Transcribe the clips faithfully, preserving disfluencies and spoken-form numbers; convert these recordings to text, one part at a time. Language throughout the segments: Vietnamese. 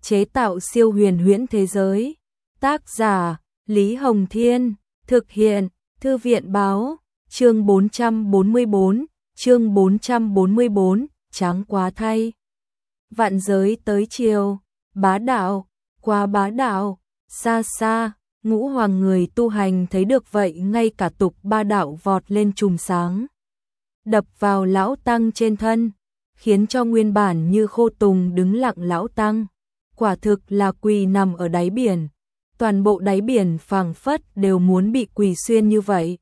chế tạo siêu huyền huyễn thế giới. Tác giả Lý Hồng Thiên, thực hiện Thư viện Báo, chương bốn trăm bốn mươi bốn, chương bốn trăm bốn mươi bốn, tráng quá thay. Vạn giới tới chiều, bá đạo, quá bá đạo, xa xa, ngũ hoàng người tu hành thấy được vậy ngay cả tục ba đạo vọt lên chùm sáng. Đập vào lão tăng trên thân, khiến cho nguyên bản như khô tùng đứng lặng lão tăng. Quả thực là quỳ nằm ở đáy biển, toàn bộ đáy biển phảng phất đều muốn bị quỳ xuyên như vậy.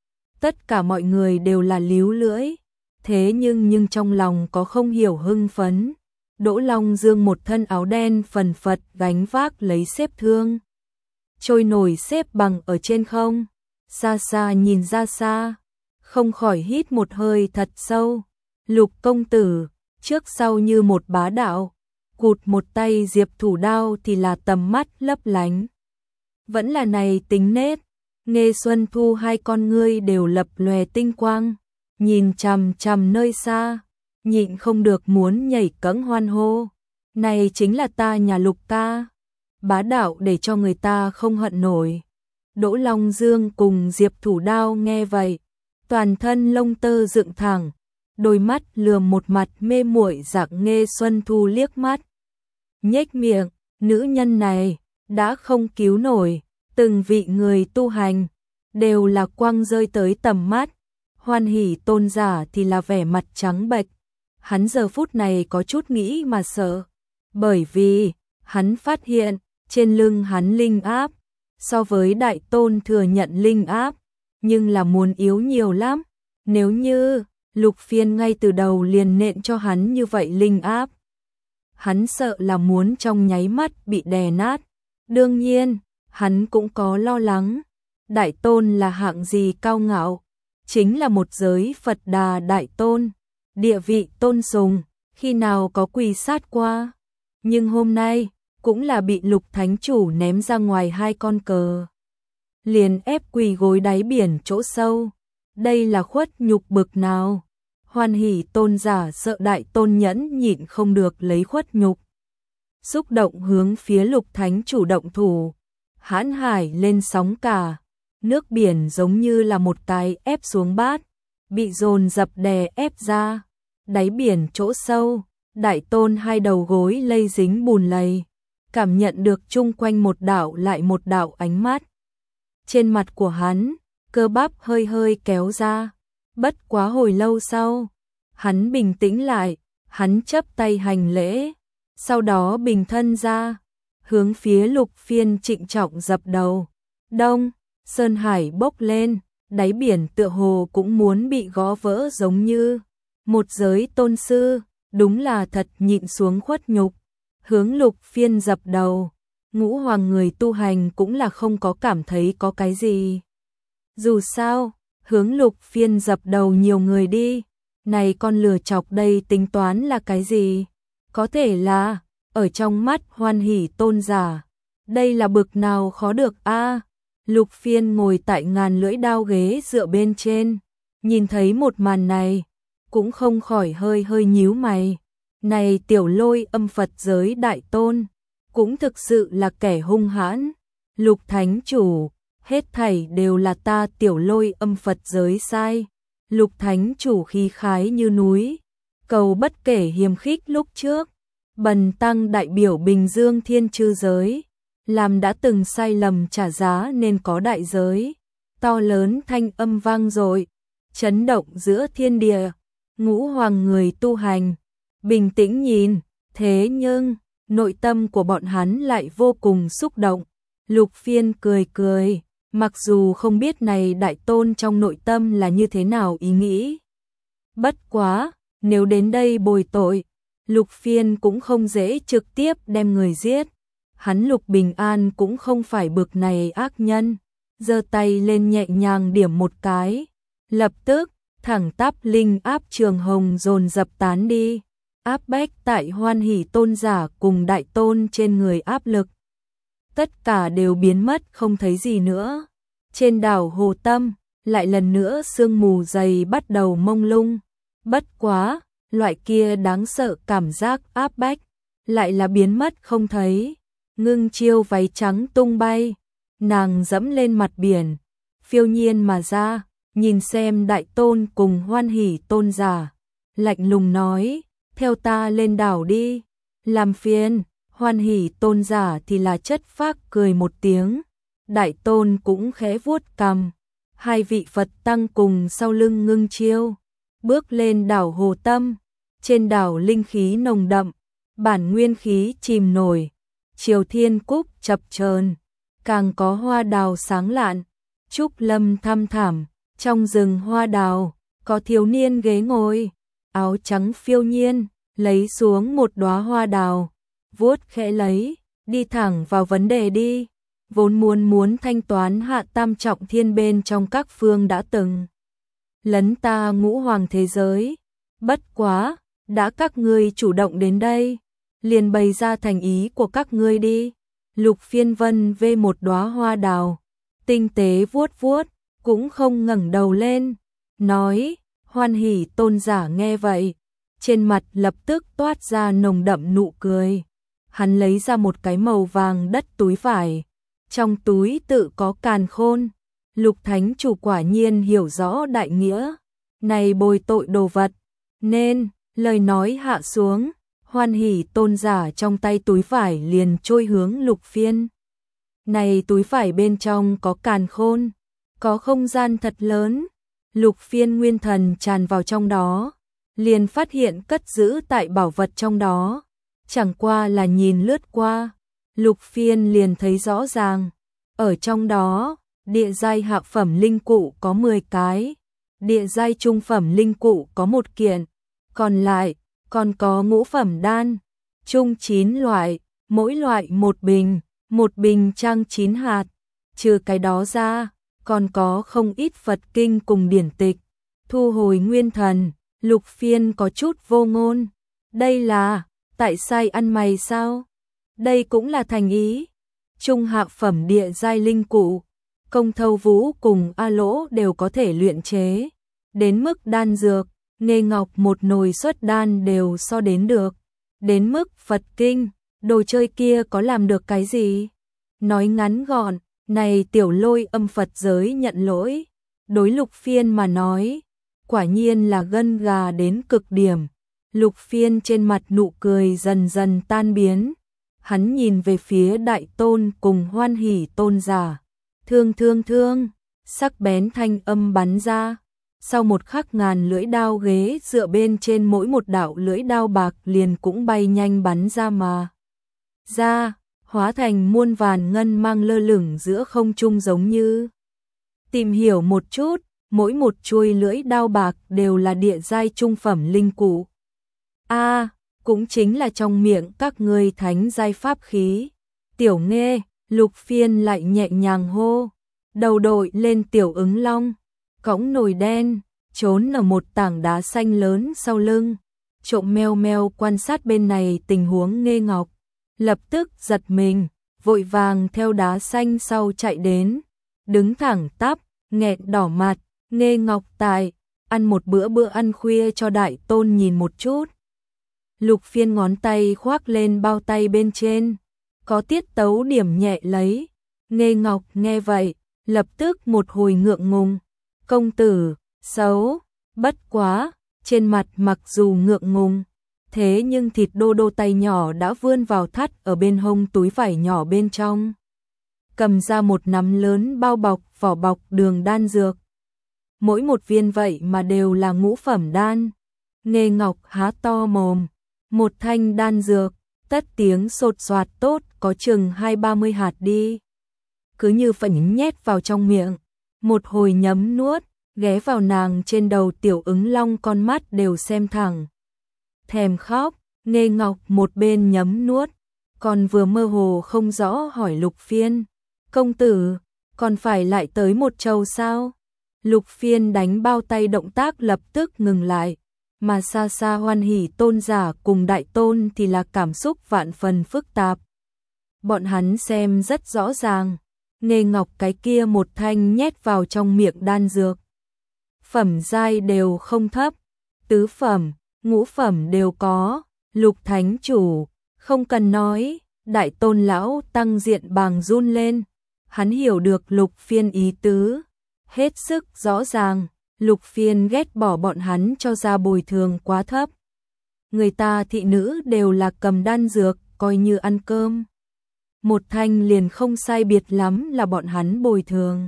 Tất cả mọi người đều là líu lưỡi, thế nhưng nhưng trong lòng có không hiểu hưng phấn. Đỗ Long Dương một thân áo đen phần phật gánh vác lấy xếp thương, trôi nổi xếp bằng ở trên không, xa xa nhìn ra xa, không khỏi hít một hơi thật sâu. Lục công tử, trước sau như một bá đạo, cụt một tay diệp thủ đao thì là tầm mắt lấp lánh. Vẫn là này tính nết, Nghê Xuân Thu hai con ngươi đều lập lòe tinh quang, nhìn chằm chằm nơi xa, nhịn không được muốn nhảy cẫng hoan hô. Này chính là ta nhà Lục ca, bá đạo để cho người ta không hận nổi. Đỗ Long Dương cùng Diệp Thủ Đao nghe vậy, toàn thân lông tơ dựng thẳng, đôi mắt lườm một mặt mê muội dạng Nghê Xuân Thu liếc mắt. Nhếch miệng, nữ nhân này đã không cứu nổi, từng vị người tu hành đều là quăng rơi tới tầm mắt. Hoan Hỷ tôn giả thì là vẻ mặt trắng bệch, hắn giờ phút này có chút nghĩ mà sợ, bởi vì hắn phát hiện trên lưng hắn linh áp so với đại tôn thừa nhận linh áp nhưng là muốn yếu nhiều lắm. Nếu như Lục Phiên ngay từ đầu liền nện cho hắn như vậy linh áp, hắn sợ là muốn trong nháy mắt bị đè nát. Đương nhiên, hắn cũng có lo lắng, đại tôn là hạng gì cao ngạo, chính là một giới Phật Đà đại tôn, địa vị tôn sùng, khi nào có quỳ sát qua. Nhưng hôm nay, cũng là bị Lục Thánh Chủ ném ra ngoài hai con cờ, liền ép quỳ gối đáy biển chỗ sâu. Đây là khuất nhục bực nào? Hoan Hỷ tôn giả sợ đại tôn nhẫn nhịn không được lấy khuất nhục, xúc động hướng phía Lục Thánh Chủ động thủ. Hãn hải lên sóng cả, nước biển giống như là một cái ép xuống bát, bị dồn dập đè ép ra. Đáy biển chỗ sâu, đại tôn hai đầu gối lây dính bùn lầy, cảm nhận được chung quanh một đạo lại một đạo ánh mắt. Trên mặt của hắn, cơ bắp hơi hơi kéo ra, bất quá hồi lâu sau, hắn bình tĩnh lại, hắn chắp tay hành lễ, sau đó bình thân ra, hướng phía Lục Phiên trịnh trọng dập đầu. Đông, sơn hải bốc lên, đáy biển tựa hồ cũng muốn bị gõ vỡ giống như. Một giới tôn sư, đúng là thật nhịn xuống khuất nhục, hướng Lục Phiên dập đầu. Ngũ hoàng người tu hành cũng là không có cảm thấy có cái gì. Dù sao, hướng Lục Phiên dập đầu nhiều người đi, này con lừa chọc đây tính toán là cái gì? Có thể là, ở trong mắt Hoan Hỷ tôn giả, đây là bực nào khó được a. À, Lục Phiên ngồi tại ngàn lưỡi đao ghế dựa bên trên, nhìn thấy một màn này, cũng không khỏi hơi hơi nhíu mày. Này tiểu lôi âm Phật giới đại tôn, cũng thực sự là kẻ hung hãn. Lục Thánh Chủ, hết thảy đều là ta tiểu lôi âm Phật giới sai. Lục Thánh Chủ khí khái như núi, cầu bất kể hiềm khích lúc trước. Bần tăng đại biểu Bình Dương Thiên Chư giới, làm đã từng sai lầm trả giá nên có đại giới. To lớn thanh âm vang dội, chấn động giữa thiên địa. Ngũ hoàng người tu hành, bình tĩnh nhìn, thế nhưng, nội tâm của bọn hắn lại vô cùng xúc động. Lục Phiên cười cười, mặc dù không biết này đại tôn trong nội tâm là như thế nào ý nghĩ. Bất quá, nếu đến đây bồi tội, Lục Phiên cũng không dễ trực tiếp đem người giết. Hắn Lục Bình An cũng không phải bực này ác nhân, giơ tay lên nhẹ nhàng điểm một cái, lập tức thẳng tắp linh áp trường hồng dồn dập tán đi, áp bách tại Hoan Hỷ tôn giả cùng đại tôn trên người áp lực. Tất cả đều biến mất không thấy gì nữa. Trên đảo Hồ Tâm, lại lần nữa sương mù dày bắt đầu mông lung. Bất quá, loại kia đáng sợ cảm giác áp bách, lại là biến mất không thấy. Ngưng Chiêu váy trắng tung bay, nàng dẫm lên mặt biển, phiêu nhiên mà ra, nhìn xem Đại Tôn cùng Hoan Hỷ tôn giả, lạnh lùng nói, theo ta lên đảo đi. Làm phiền. Hoan Hỷ tôn giả thì là chất phác cười một tiếng, Đại Tôn cũng khẽ vuốt cằm. Hai vị Phật tăng cùng sau lưng Ngưng Chiêu, bước lên đảo Hồ Tâm. Trên đảo linh khí nồng đậm, bản nguyên khí chìm nổi, Triều Thiên Cúc chập chờn, càng có hoa đào sáng lạn, trúc lâm thăm thẳm, trong rừng hoa đào, có thiếu niên ghế ngồi, áo trắng phiêu nhiên, lấy xuống một đóa hoa đào, vuốt khẽ lấy, đi thẳng vào vấn đề đi, vốn muốn muốn thanh toán hạ tam trọng thiên bên trong các phương đã từng lấn ta ngũ hoàng thế giới, bất quá, đã các ngươi chủ động đến đây, liền bày ra thành ý của các ngươi đi. Lục Phiên Vân vê một đóa hoa đào, tinh tế vuốt vuốt, cũng không ngẩng đầu lên, nói, Hoan Hỷ tôn giả nghe vậy, trên mặt lập tức toát ra nồng đậm nụ cười. Hắn lấy ra một cái màu vàng đất túi vải, trong túi tự có càn khôn. Lục Thánh Chủ quả nhiên hiểu rõ đại nghĩa, này bồi tội đồ vật, nên, lời nói hạ xuống, Hoan Hỷ tôn giả trong tay túi vải liền trôi hướng Lục Phiên. Này túi vải bên trong có càn khôn, có không gian thật lớn, Lục Phiên nguyên thần tràn vào trong đó, liền phát hiện cất giữ tại bảo vật trong đó, chẳng qua là nhìn lướt qua, Lục Phiên liền thấy rõ ràng, ở trong đó, địa giai hạ phẩm linh cụ có mười cái, địa giai trung phẩm linh cụ có một kiện, còn lại, còn có ngũ phẩm đan, chung chín loại, mỗi loại một bình, một bình trang chín hạt, trừ cái đó ra, còn có không ít Phật kinh cùng điển tịch. Thu hồi nguyên thần, Lục Phiên có chút vô ngôn, đây là, tại sai ăn mày sao? Đây cũng là thành ý. Trung hạ phẩm địa giai linh cụ, Công Thâu Vũ cùng A Lỗ đều có thể luyện chế, đến mức đan dược, Nghê Ngọc một nồi xuất đan đều so đến được, đến mức Phật kinh, đồ chơi kia có làm được cái gì? Nói ngắn gọn, này Tiểu Lôi âm Phật giới nhận lỗi, đối Lục Phiên mà nói, quả nhiên là gân gà đến cực điểm. Lục Phiên trên mặt nụ cười dần dần tan biến, hắn nhìn về phía Đại Tôn cùng Hoan Hỷ tôn giả, thương thương thương, sắc bén thanh âm bắn ra. Sau một khắc ngàn lưỡi đao ghế dựa bên trên mỗi một đạo lưỡi đao bạc liền cũng bay nhanh bắn ra mà ra, hóa thành muôn vàn ngân mang lơ lửng giữa không trung giống như. Tìm hiểu một chút, mỗi một chuôi lưỡi đao bạc đều là địa giai trung phẩm linh cụ. A, à, cũng chính là trong miệng các ngươi thánh giai pháp khí. Tiểu Nghê, Lục Phiên lại nhẹ nhàng hô, đầu đội lên tiểu ứng long, cõng nồi đen, trốn ở một tảng đá xanh lớn sau lưng, trộm meo meo quan sát bên này tình huống Nghê Ngọc, lập tức giật mình, vội vàng theo đá xanh sau chạy đến, đứng thẳng tắp, nghẹn đỏ mặt, Nghê Ngọc tại, ăn một bữa bữa ăn khuya cho Đại Tôn nhìn một chút. Lục Phiên ngón tay khoác lên bao tay bên trên, có tiết tấu điểm nhẹ lấy, Nghê Ngọc nghe vậy, lập tức một hồi ngượng ngùng, công tử, xấu, bất quá, trên mặt mặc dù ngượng ngùng, thế nhưng thịt đô đô tay nhỏ đã vươn vào thắt ở bên hông túi vải nhỏ bên trong, cầm ra một nắm lớn bao bọc vỏ bọc đường đan dược. Mỗi một viên vậy mà đều là ngũ phẩm đan. Nghê Ngọc há to mồm, một thanh đan dược, tất tiếng sột soạt tốt có chừng hai ba mươi hạt đi. Cứ như phảnh nhét vào trong miệng, một hồi nhấm nuốt, ghé vào nàng trên đầu tiểu ứng long con mắt đều xem thẳng. Thèm khóc, Nghê Ngọc một bên nhấm nuốt, còn vừa mơ hồ không rõ hỏi Lục Phiên, công tử, còn phải lại tới một châu sao? Lục Phiên đánh bao tay động tác lập tức ngừng lại, mà xa xa Hoan Hỷ tôn giả cùng Đại Tôn thì là cảm xúc vạn phần phức tạp. Bọn hắn xem rất rõ ràng, Nghê Ngọc cái kia một thanh nhét vào trong miệng đan dược. Phẩm giai đều không thấp, tứ phẩm, ngũ phẩm đều có, Lục Thánh Chủ, Không cần nói, Đại Tôn lão tăng diện bàng run lên. Hắn hiểu được Lục Phiên ý tứ, hết sức rõ ràng, Lục Phiên ghét bỏ bọn hắn cho ra bồi thường quá thấp. Người ta thị nữ đều là cầm đan dược, coi như ăn cơm. Một thanh liền không sai biệt lắm là bọn hắn bồi thường.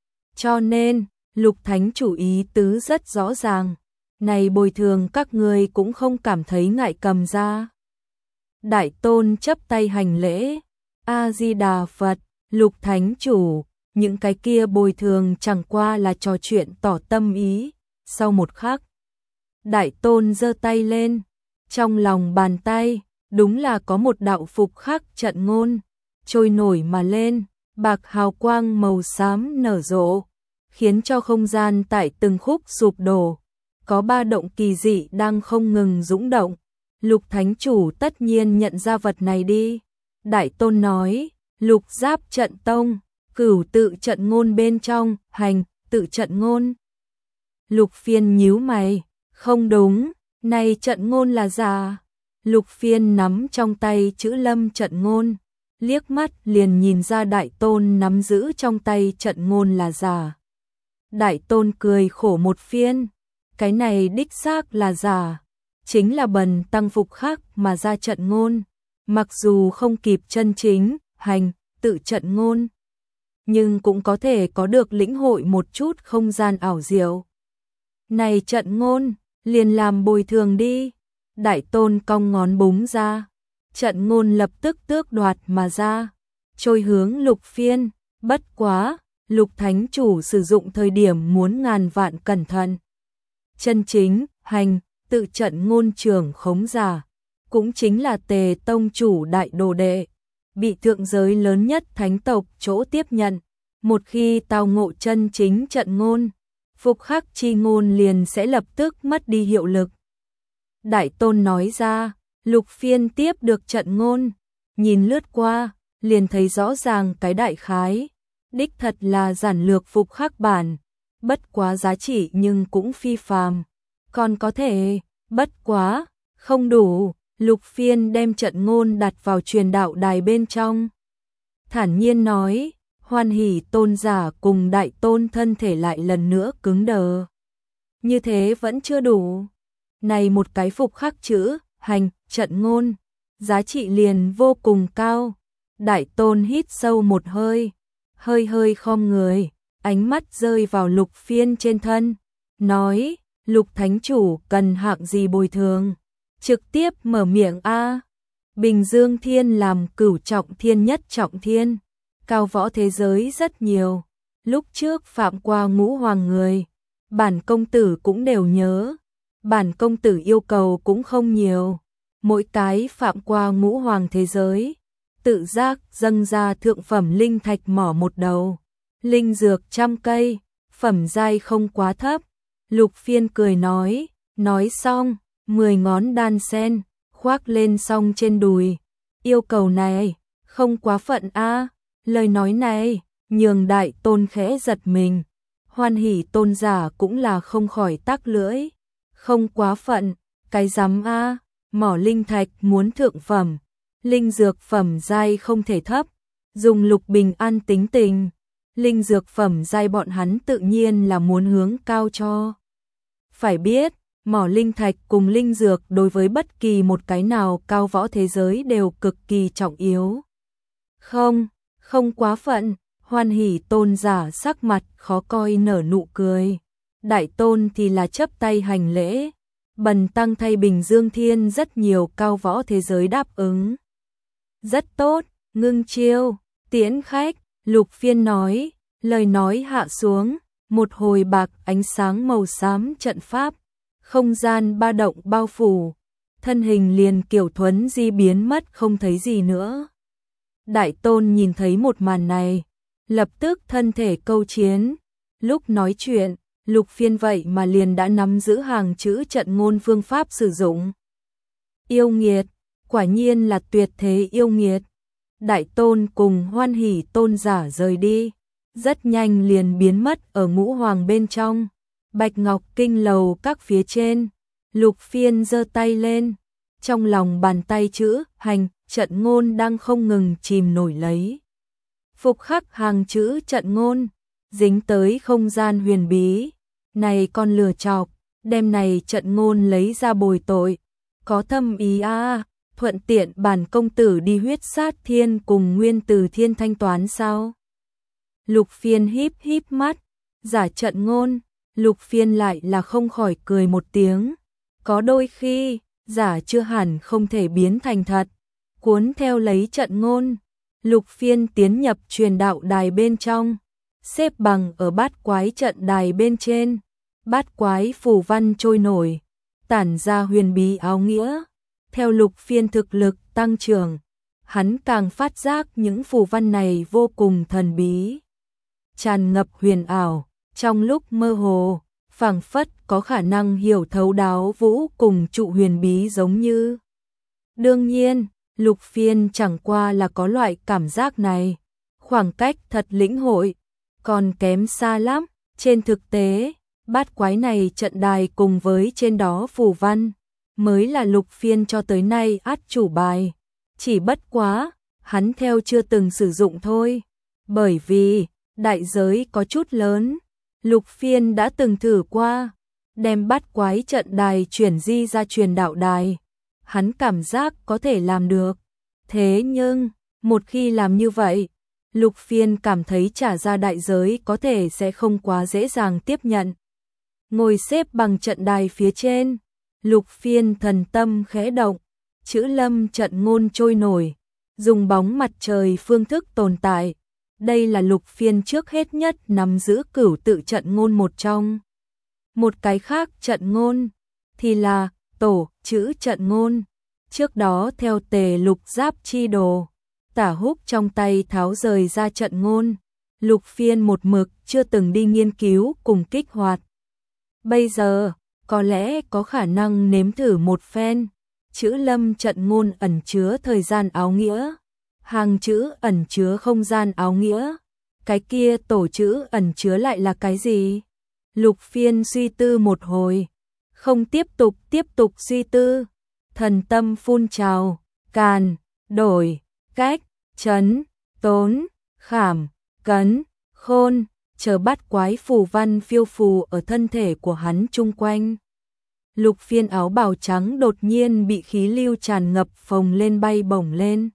Cho nên, Lục Thánh chủ ý tứ rất rõ ràng. Này bồi thường các người cũng không cảm thấy ngại cầm ra. Đại Tôn chấp tay hành lễ. A-di-đà Phật, Lục Thánh chủ, những cái kia bồi thường chẳng qua là trò chuyện tỏ tâm ý. Sau một khắc, Đại Tôn giơ tay lên. Trong lòng bàn tay, đúng là có một đạo phục khắc trận ngôn, trôi nổi mà lên, bạc hào quang màu xám nở rộ, khiến cho không gian tại từng khúc sụp đổ. Có ba động kỳ dị đang không ngừng dũng động. Lục Thánh chủ tất nhiên nhận ra vật này đi. Đại Tôn nói, Lục Giáp trận tông, cửu tự trận ngôn bên trong, hành, tự trận ngôn. Lục Phiên nhíu mày, không đúng, này trận ngôn là giả. Lục Phiên nắm trong tay chữ lâm trận ngôn, liếc mắt liền nhìn ra Đại Tôn nắm giữ trong tay trận ngôn là giả. Đại Tôn cười khổ một phiên, cái này đích xác là giả, chính là bần tăng phục khắc mà ra trận ngôn, mặc dù không kịp chân chính, hành, tự trận ngôn, nhưng cũng có thể có được lĩnh hội một chút không gian ảo diệu. Này trận ngôn, liền làm bồi thường đi. Đại Tôn cong ngón búng ra, trận ngôn lập tức tước đoạt mà ra, trôi hướng Lục Phiên. Bất quá, Lục Thánh chủ sử dụng thời điểm muốn ngàn vạn cẩn thận. Chân chính, hành, tự trận ngôn trưởng khống giả, cũng chính là Tề tông chủ đại đồ đệ, bị thượng giới lớn nhất thánh tộc chỗ tiếp nhận. Một khi tao ngộ chân chính trận ngôn, phục khắc chi ngôn liền sẽ lập tức mất đi hiệu lực. Đại Tôn nói ra, Lục Phiên tiếp được trận ngôn, nhìn lướt qua, liền thấy rõ ràng cái đại khái, đích thật là giản lược phục khắc bản, bất quá giá trị nhưng cũng phi phàm, còn có thể, bất quá, không đủ. Lục Phiên đem trận ngôn đặt vào truyền đạo đài bên trong, thản nhiên nói, Hoan Hỷ tôn giả cùng Đại Tôn thân thể lại lần nữa cứng đờ. Như thế vẫn chưa đủ. Này một cái phục khắc chữ, hành, trận ngôn, giá trị liền vô cùng cao. Đại Tôn hít sâu một hơi, hơi hơi khom người, ánh mắt rơi vào Lục Phiên trên thân, nói, Lục Thánh chủ cần hạng gì bồi thường, trực tiếp mở miệng a. Bình Dương Thiên làm cửu trọng thiên nhất trọng thiên, cao võ thế giới rất nhiều, lúc trước phạm qua ngũ hoàng người, bản công tử cũng đều nhớ. Bản công tử yêu cầu cũng không nhiều, mỗi cái phạm qua ngũ hoàng thế giới, tự giác dâng ra thượng phẩm linh thạch mỏ một đầu, linh dược trăm cây, phẩm giai không quá thấp. Lục Phiên cười nói, nói xong, mười ngón đan sen, khoác lên song trên đùi. Yêu cầu này, không quá phận a. Lời nói này, nhường Đại Tôn khẽ giật mình. Hoan Hỷ tôn giả cũng là không khỏi tắc lưỡi. Không quá phận, cái rắm a, mỏ linh thạch muốn thượng phẩm, linh dược phẩm giai không thể thấp, dùng Lục Bình An tính tình, linh dược phẩm giai bọn hắn tự nhiên là muốn hướng cao cho. Phải biết, mỏ linh thạch cùng linh dược đối với bất kỳ một cái nào cao võ thế giới đều cực kỳ trọng yếu. Không, không quá phận, Hoan Hỷ tôn giả sắc mặt khó coi nở nụ cười. Đại Tôn thì là chấp tay hành lễ, bần tăng thay Bình Dương Thiên rất nhiều cao võ thế giới đáp ứng. Rất tốt, ngưng chiêu, tiễn khách, Lục Phiên nói, lời nói hạ xuống, một hồi bạc ánh sáng màu xám trận pháp, không gian ba động bao phủ, thân hình liền kiểu thuấn di biến mất không thấy gì nữa. Đại Tôn nhìn thấy một màn này, lập tức thân thể câu chiến, lúc nói chuyện, Lục Phiên vậy mà liền đã nắm giữ hàng chữ trận ngôn phương pháp sử dụng. Yêu nghiệt, quả nhiên là tuyệt thế yêu nghiệt. Đại Tôn cùng Hoan Hỷ tôn giả rời đi, rất nhanh liền biến mất ở ngũ hoàng bên trong. Bạch Ngọc Kinh lầu các phía trên, Lục Phiên giơ tay lên, trong lòng bàn tay chữ hành trận ngôn đang không ngừng chìm nổi lấy. Phục khắc hàng chữ trận ngôn, dính tới không gian huyền bí. Này con lừa chọc, đem này trận ngôn lấy ra bồi tội. Có thâm ý à, thuận tiện bản công tử đi huyết sát thiên cùng nguyên từ thiên thanh toán sao? Lục Phiên híp híp mắt, giả trận ngôn, Lục Phiên lại là không khỏi cười một tiếng. Có đôi khi, giả chưa hẳn không thể biến thành thật. Cuốn theo lấy trận ngôn, Lục Phiên tiến nhập truyền đạo đài bên trong, xếp bằng ở bát quái trận đài bên trên. Bát quái phù văn trôi nổi, tản ra huyền bí áo nghĩa. Theo Lục Phiên thực lực tăng trưởng, hắn càng phát giác những phù văn này vô cùng thần bí, tràn ngập huyền ảo, trong lúc mơ hồ, phảng phất có khả năng hiểu thấu đáo vũ cùng trụ huyền bí giống như. Đương nhiên, Lục Phiên chẳng qua là có loại cảm giác này, khoảng cách thật lĩnh hội còn kém xa lắm. Trên thực tế, bát quái này trận đài cùng với trên đó phù văn mới là Lục Phiên cho tới nay át chủ bài, chỉ bất quá hắn theo chưa từng sử dụng thôi, bởi vì đại giới có chút lớn. Lục Phiên đã từng thử qua đem bát quái trận đài chuyển di ra truyền đạo đài, hắn cảm giác có thể làm được. Thế nhưng, một khi làm như vậy, Lục Phiên cảm thấy trả ra đại giới có thể sẽ không quá dễ dàng tiếp nhận. Ngồi xếp bằng trận đài phía trên, Lục Phiên thần tâm khẽ động, chữ lâm trận ngôn trôi nổi, dùng bóng mặt trời phương thức tồn tại. Đây là Lục Phiên trước hết nhất nắm giữ cửu tự trận ngôn một trong. Một cái khác trận ngôn thì là tổ chữ trận ngôn. Trước đó theo Tề Lục Giáp chi đồ, Tả Húc trong tay tháo rời ra trận ngôn, Lục Phiên một mực chưa từng đi nghiên cứu cùng kích hoạt. Bây giờ, có lẽ có khả năng nếm thử một phen. Chữ lâm trận ngôn ẩn chứa thời gian áo nghĩa, hàng chữ ẩn chứa không gian áo nghĩa. Cái kia tổ chữ ẩn chứa lại là cái gì? Lục Phiên suy tư một hồi, không tiếp tục tiếp tục suy tư. Thần tâm phun trào, càn, đổi, cách, chấn, tốn, khảm, cấn, khôn, chờ bát quái phù văn phiêu phù ở thân thể của hắn chung quanh. Lục Phiên áo bào trắng đột nhiên bị khí lưu tràn ngập phồng lên bay bổng lên.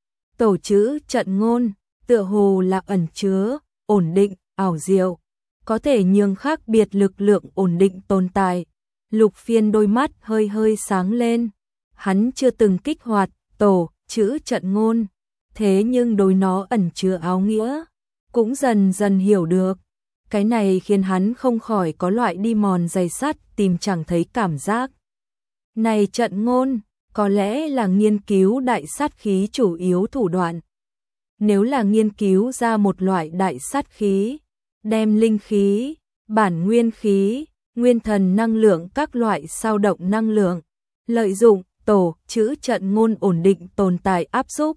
Tổ chữ trận ngôn, tựa hồ là ẩn chứa, ổn định, ảo diệu, có thể nhường khác biệt lực lượng ổn định tồn tại. Lục Phiên đôi mắt hơi hơi sáng lên. Hắn chưa từng kích hoạt tổ chữ trận ngôn, thế nhưng đối nó ẩn chứa áo nghĩa, cũng dần dần hiểu được. Cái này khiến hắn không khỏi có loại đi mòn giày sắt tìm chẳng thấy cảm giác. Này trận ngôn, có lẽ là nghiên cứu đại sát khí chủ yếu thủ đoạn. Nếu là nghiên cứu ra một loại đại sát khí, đem linh khí, bản nguyên khí, nguyên thần năng lượng các loại sao động năng lượng, lợi dụng tổ chữ trận ngôn ổn định tồn tại áp xúc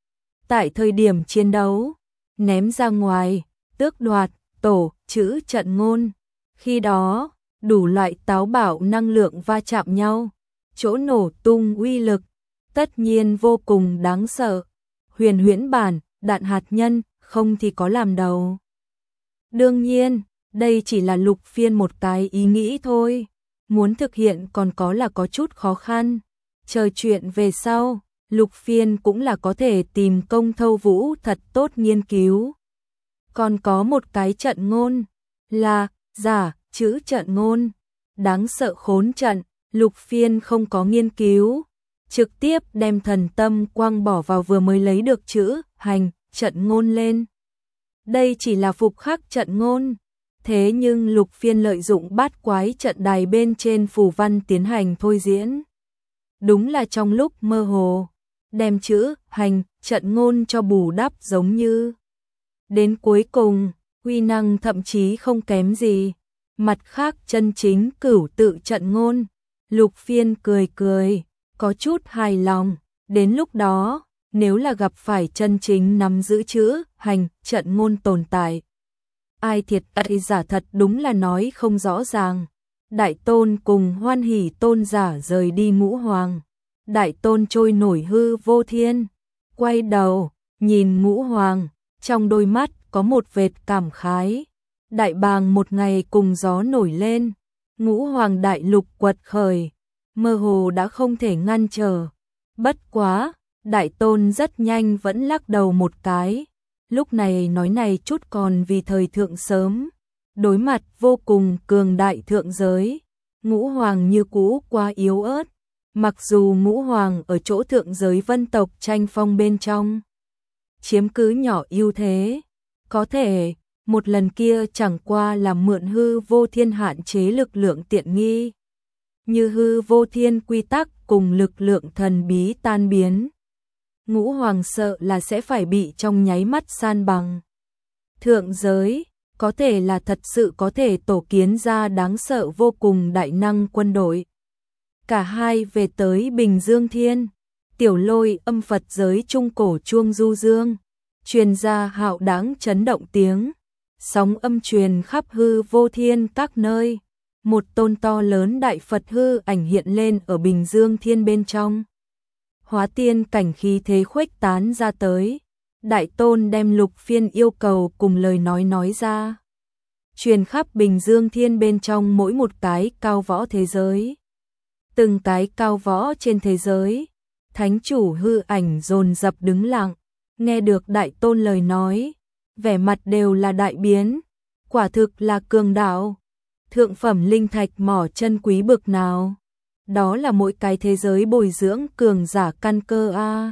tại thời điểm chiến đấu, ném ra ngoài, tước đoạt tổ chữ trận ngôn. Khi đó, đủ loại táo bạo năng lượng va chạm nhau, chỗ nổ tung uy lực, tất nhiên vô cùng đáng sợ. Huyền huyễn bản, đạn hạt nhân, không thì có làm đầu. Đương nhiên, đây chỉ là Lục Phiên một cái ý nghĩ thôi, muốn thực hiện còn có là có chút khó khăn. Chờ chuyện về sau, Lục Phiên cũng là có thể tìm công thâu vũ thật tốt nghiên cứu. Còn có một cái trận ngôn, là giả chữ trận ngôn, đáng sợ khốn trận. Lục Phiên không có nghiên cứu, trực tiếp đem thần tâm quang bỏ vào vừa mới lấy được chữ hành trận ngôn lên. Đây chỉ là phục khắc trận ngôn, thế nhưng Lục Phiên lợi dụng bát quái trận đài bên trên phù văn tiến hành thôi diễn. Đúng là trong lúc mơ hồ, đem chữ hành trận ngôn cho bù đắp giống như. Đến cuối cùng, uy năng thậm chí không kém gì. Mặt khác chân chính cửu tự trận ngôn, Lục Phiên cười cười, có chút hài lòng. Đến lúc đó, nếu là gặp phải chân chính nắm giữ chữ hành trận ngôn tồn tại, ai thiệt ai giả thật đúng là nói không rõ ràng. Đại Tôn cùng Hoan Hỷ Tôn giả rời đi Ngũ Hoàng, Đại Tôn trôi nổi hư vô thiên, quay đầu, nhìn Ngũ Hoàng, trong đôi mắt có một vệt cảm khái. Đại bàng một ngày cùng gió nổi lên, Ngũ Hoàng đại lục quật khởi, mơ hồ đã không thể ngăn trở. Bất quá, Đại Tôn rất nhanh vẫn lắc đầu một cái, lúc này nói này chút còn vì thời thượng sớm. Đối mặt vô cùng cường đại thượng giới, Ngũ Hoàng như cũ quá yếu ớt, mặc dù Ngũ Hoàng ở chỗ thượng giới vân tộc tranh phong bên trong chiếm cứ nhỏ ưu thế, có thể một lần kia chẳng qua là mượn hư vô thiên hạn chế lực lượng tiện nghi, như hư vô thiên quy tắc cùng lực lượng thần bí tan biến. Ngũ Hoàng sợ là sẽ phải bị trong nháy mắt san bằng. Thượng giới có thể là thật sự có thể tổ kiến ra đáng sợ vô cùng đại năng quân đội. Cả hai về tới Bình Dương Thiên, Tiểu Lôi âm Phật giới trung cổ chuông du dương, truyền ra hạo đáng chấn động tiếng, sóng âm truyền khắp hư vô thiên các nơi. Một tôn to lớn đại Phật hư ảnh hiện lên ở Bình Dương Thiên bên trong. Hóa tiên cảnh khí thế khuếch tán ra tới. Đại Tôn đem Lục Phiên yêu cầu cùng lời nói nói ra, truyền khắp Bình Dương Thiên bên trong mỗi một cái cao võ thế giới. Từng cái cao võ trên thế giới, thánh chủ hư ảnh dồn dập đứng lặng, nghe được Đại Tôn lời nói, vẻ mặt đều là đại biến, quả thực là cường đạo. Thượng phẩm linh thạch mỏ chân quý bực nào, đó là mỗi cái thế giới bồi dưỡng cường giả căn cơ a.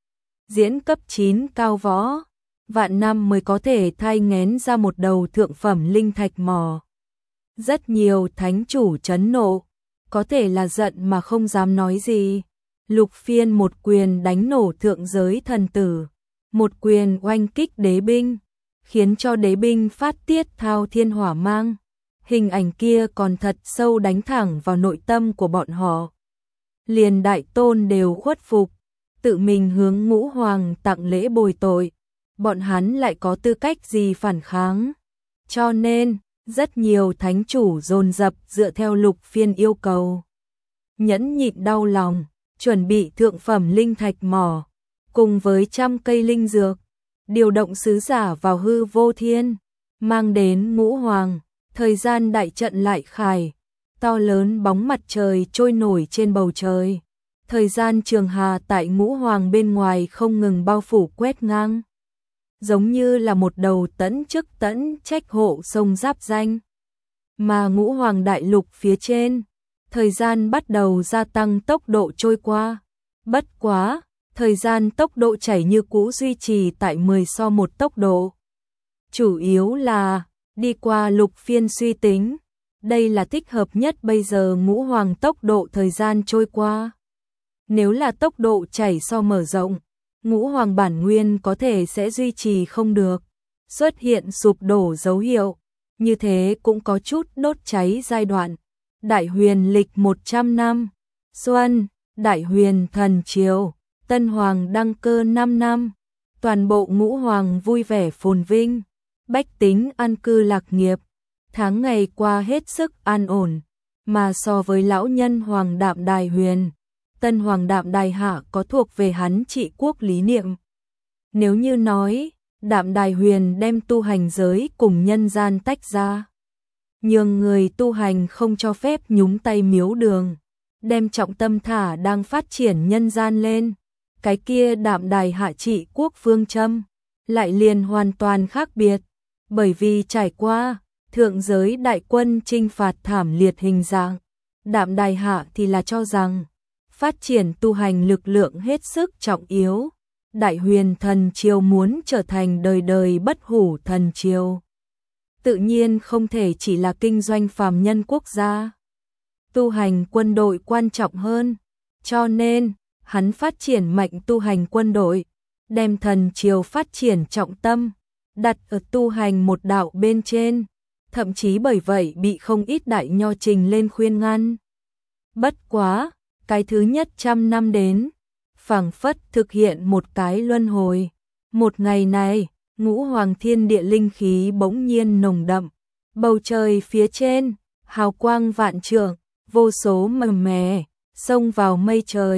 Diễn cấp chín cao võ, vạn năm mới có thể thai nghén ra một đầu thượng phẩm linh thạch mỏ. Rất nhiều thánh chủ chấn nộ, có thể là giận mà không dám nói gì. Lục Phiên một quyền đánh nổ thượng giới thần tử, một quyền oanh kích đế binh, khiến cho đế binh phát tiết thao thiên hỏa mang. Hình ảnh kia còn thật sâu đánh thẳng vào nội tâm của bọn họ. Liền Đại Tôn đều khuất phục, tự mình hướng Ngũ Hoàng tặng lễ bồi tội, bọn hắn lại có tư cách gì phản kháng. Cho nên, rất nhiều thánh chủ dồn dập dựa theo Lục Phiên yêu cầu. Nhẫn nhịn đau lòng, chuẩn bị thượng phẩm linh thạch mỏ, cùng với trăm cây linh dược, điều động sứ giả vào hư vô thiên, mang đến Ngũ Hoàng. Thời gian đại trận lại khải, to lớn bóng mặt trời trôi nổi trên bầu trời. Thời gian trường hà tại Ngũ Hoàng bên ngoài không ngừng bao phủ quét ngang, giống như là một đầu tẫn chức tẫn trách hộ sông giáp danh. Mà Ngũ Hoàng đại lục phía trên, thời gian bắt đầu gia tăng tốc độ trôi qua. Bất quá, thời gian tốc độ chảy như cũ duy trì tại mười so một tốc độ. Chủ yếu là đi qua Lục Phiên suy tính, đây là thích hợp nhất bây giờ Ngũ Hoàng tốc độ thời gian trôi qua. Nếu là tốc độ chảy so mở rộng, Ngũ Hoàng bản nguyên có thể sẽ duy trì không được, xuất hiện sụp đổ dấu hiệu, như thế cũng có chút đốt cháy giai đoạn. Đại Huyền lịch một trăm năm, Xuân, Đại Huyền thần triều, Tân Hoàng đăng cơ năm năm, toàn bộ Ngũ Hoàng vui vẻ phồn vinh. Bách tính an cư lạc nghiệp, tháng ngày qua hết sức an ổn, mà so với lão nhân Hoàng Đạm Đài Huyền, Tân Hoàng Đạm Đài Hạ có thuộc về hắn trị quốc lý niệm. Nếu như nói, Đạm Đài Huyền đem tu hành giới cùng nhân gian tách ra, nhường người tu hành không cho phép nhúng tay miếu đường, đem trọng tâm thả đang phát triển nhân gian lên, cái kia Đạm Đài Hạ trị quốc phương châm lại liền hoàn toàn khác biệt. Bởi vì trải qua thượng giới đại quân chinh phạt thảm liệt hình dạng, Đạm Đài Hạ thì là cho rằng phát triển tu hành lực lượng hết sức trọng yếu. Đại Huyền thần triều muốn trở thành đời đời bất hủ thần triều, tự nhiên không thể chỉ là kinh doanh phàm nhân quốc gia. Tu hành quân đội quan trọng hơn, cho nên hắn phát triển mạnh tu hành quân đội, đem thần triều phát triển trọng tâm đặt ở tu hành một đạo bên trên, thậm chí bởi vậy bị không ít đại nho trình lên khuyên ngăn. Bất quá, cái thứ nhất trăm năm đến, phảng phất thực hiện một cái luân hồi. Một ngày này, Ngũ Hoàng thiên địa linh khí bỗng nhiên nồng đậm, bầu trời phía trên, hào quang vạn trượng, vô số mầm mè, xông vào mây trời,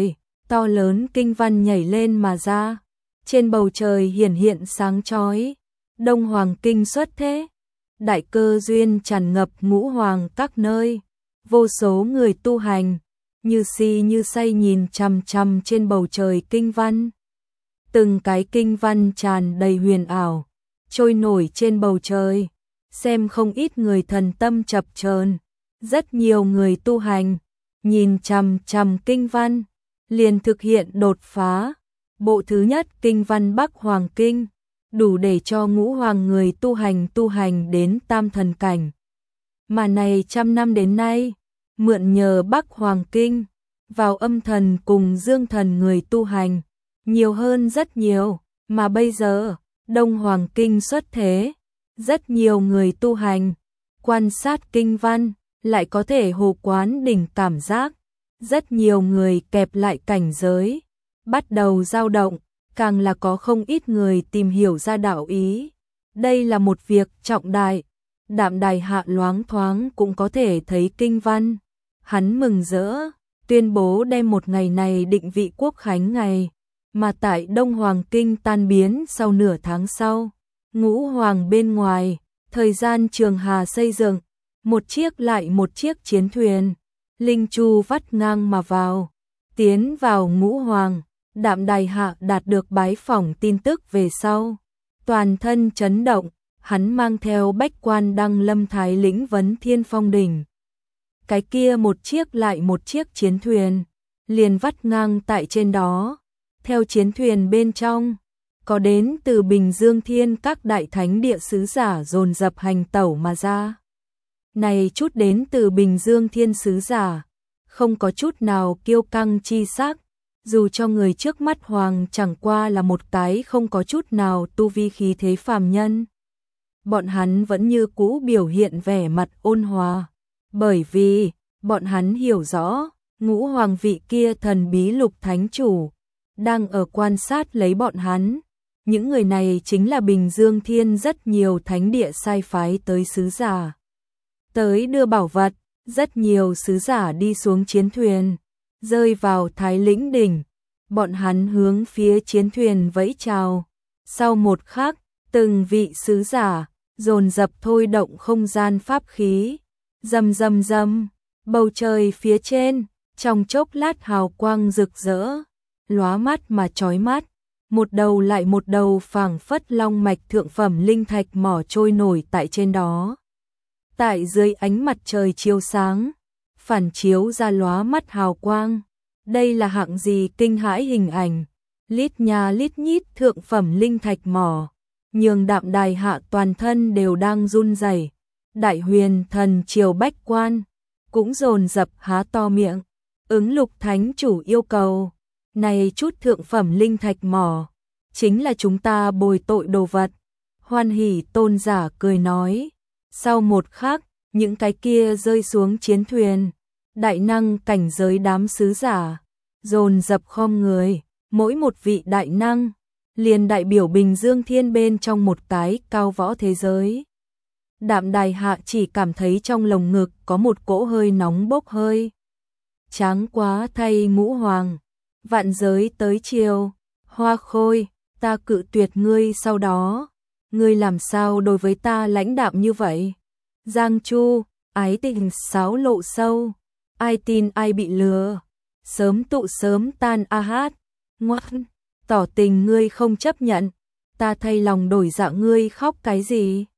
to lớn kinh văn nhảy lên mà ra. Trên bầu trời hiển hiện sáng chói, Đông Hoàng kinh xuất thế. Đại cơ duyên tràn ngập ngũ hoàng các nơi, vô số người tu hành, như si như say nhìn chằm chằm trên bầu trời kinh văn. Từng cái kinh văn tràn đầy huyền ảo, trôi nổi trên bầu trời, xem không ít người thần tâm chập chờn. Rất nhiều người tu hành, nhìn chằm chằm kinh văn, liền thực hiện đột phá. Bộ thứ nhất kinh văn Bắc Hoàng Kinh, đủ để cho ngũ hoàng người tu hành tu hành đến tam thần cảnh. Mà này trăm năm đến nay, mượn nhờ Bắc Hoàng Kinh, vào âm thần cùng dương thần người tu hành, nhiều hơn rất nhiều, mà bây giờ, Đông Hoàng Kinh xuất thế, rất nhiều người tu hành, quan sát kinh văn, lại có thể hồ quán đỉnh cảm giác, rất nhiều người kẹp lại cảnh giới, bắt đầu dao động, càng là có không ít người tìm hiểu ra đạo ý. Đây là một việc trọng đại, Đạm Đài Hạ loáng thoáng cũng có thể thấy kinh văn. Hắn mừng rỡ, tuyên bố đem một ngày này định vị quốc khánh ngày, mà tại Đông Hoàng Kinh tan biến sau nửa tháng sau. Ngũ Hoàng bên ngoài, thời gian Trường Hà xây dựng, một chiếc lại một chiếc chiến thuyền, linh chu vắt ngang mà vào, tiến vào Ngũ Hoàng. Đạm Đài Hạ đạt được bái phỏng tin tức về sau, toàn thân chấn động, hắn mang theo bách quan đăng lâm Thái lĩnh vấn Thiên Phong đỉnh. Cái kia một chiếc lại một chiếc chiến thuyền, liền vắt ngang tại trên đó. Theo chiến thuyền bên trong, có đến từ Bình Dương Thiên các đại thánh địa sứ giả dồn dập hành tẩu mà ra. Này chút đến từ Bình Dương Thiên sứ giả, không có chút nào kiêu căng chi sắc, dù cho người trước mắt hoàng chẳng qua là một cái không có chút nào tu vi khí thế phàm nhân. Bọn hắn vẫn như cũ biểu hiện vẻ mặt ôn hòa, bởi vì bọn hắn hiểu rõ, ngũ hoàng vị kia thần bí lục thánh chủ đang ở quan sát lấy bọn hắn. Những người này chính là Bình Dương Thiên rất nhiều thánh địa sai phái tới sứ giả, tới đưa bảo vật. Rất nhiều sứ giả đi xuống chiến thuyền, rơi vào Thái lĩnh đỉnh, bọn hắn hướng phía chiến thuyền vẫy chào. Sau một khắc, từng vị sứ giả dồn dập thôi động không gian pháp khí, rầm rầm rầm, bầu trời phía trên trong chốc lát hào quang rực rỡ, lóa mắt mà chói mắt, một đầu lại một đầu phảng phất long mạch thượng phẩm linh thạch mỏ trôi nổi tại trên đó. Tại dưới ánh mặt trời chiếu sáng, phản chiếu ra lóa mắt hào quang. Đây là hạng gì kinh hãi hình ảnh, lít nha lít nhít thượng phẩm linh thạch mỏ, nhường Đạm Đài Hạ toàn thân đều đang run rẩy. Đại huyền thần triều bách quan cũng dồn dập há to miệng, ứng lục thánh chủ yêu cầu. Này chút thượng phẩm linh thạch mỏ, chính là chúng ta bồi tội đồ vật. Hoan hỉ tôn giả cười nói. Sau một khắc, những cái kia rơi xuống chiến thuyền, đại năng cảnh giới đám sứ giả dồn dập khom người, mỗi một vị đại năng liền đại biểu Bình Dương Thiên bên trong một cái cao võ thế giới. Đạm Đài Hạ chỉ cảm thấy trong lồng ngực có một cỗ hơi nóng bốc hơi. Tráng quá thay ngũ hoàng, vạn giới tới chiều, Hoa Khôi, ta cự tuyệt ngươi sau đó. Ngươi làm sao đối với ta lãnh đạm như vậy? Giang Chu, ái tình sáo lộ sâu, ai tin ai bị lừa, sớm tụ sớm tan a hát, ngoan, tỏ tình ngươi không chấp nhận, ta thay lòng đổi dạ ngươi khóc cái gì?